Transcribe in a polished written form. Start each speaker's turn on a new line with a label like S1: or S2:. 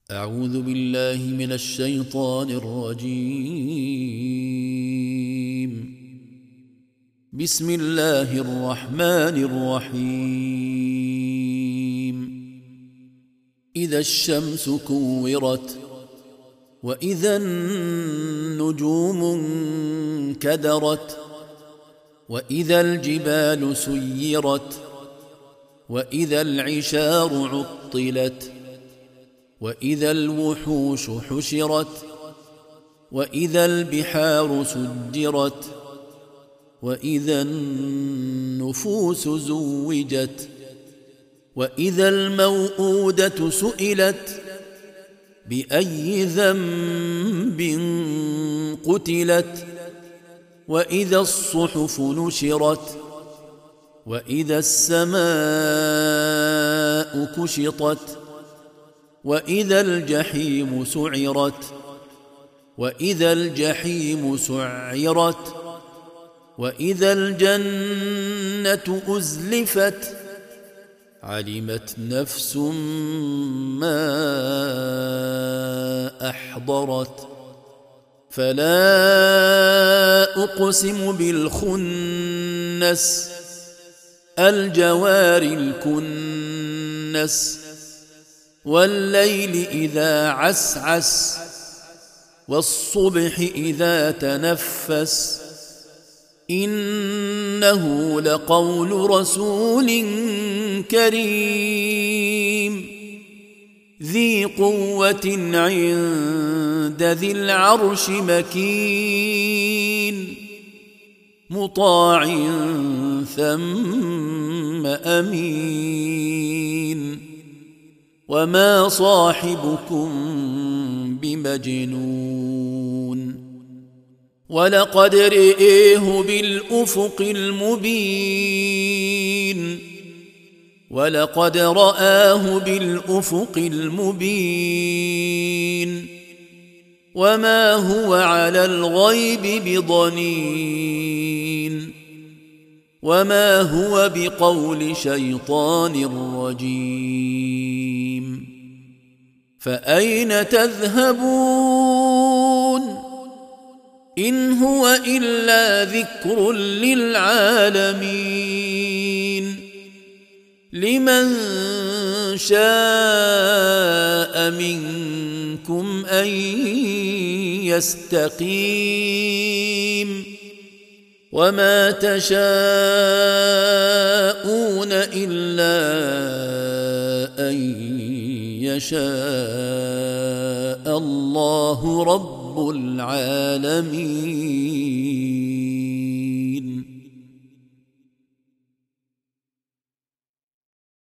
S1: أعوذ بالله من الشيطان الرجيم. بسم الله الرحمن الرحيم. إذا الشمس كورت وإذا النجوم انكدرت وإذا الجبال سيرت وإذا العشار عطلت وإذا الوحوش حشرت وإذا البحار سجرت وإذا النفوس زوجت وإذا الموءودة سئلت بأي ذنب قتلت وإذا الصحف نشرت وإذا السماء كشطت وإذا الجحيم سعرت وإذا الجحيم سعرت وإذا الجنة أزلفت علمت نفس ما أحضرت فلا أقسم بالخنس الجوار الكنس والليل إذا عسعس والصبح إذا تنفس إنه لقول رسول كريم ذي قوة عند ذي العرش مكين مطاع ثم أمين وما صاحبكم بمجنون ولقد رئيه بالأفق المبين ولقد رآه بالأفق المبين وما هو على الغيب بضنين وما هو بقول شيطان رجيم فأين تذهبون إن هو إلا ذكر للعالمين لمن شاء منكم أن يستقيم وما تشاءون إلا أن يشاء الله رب العالمين.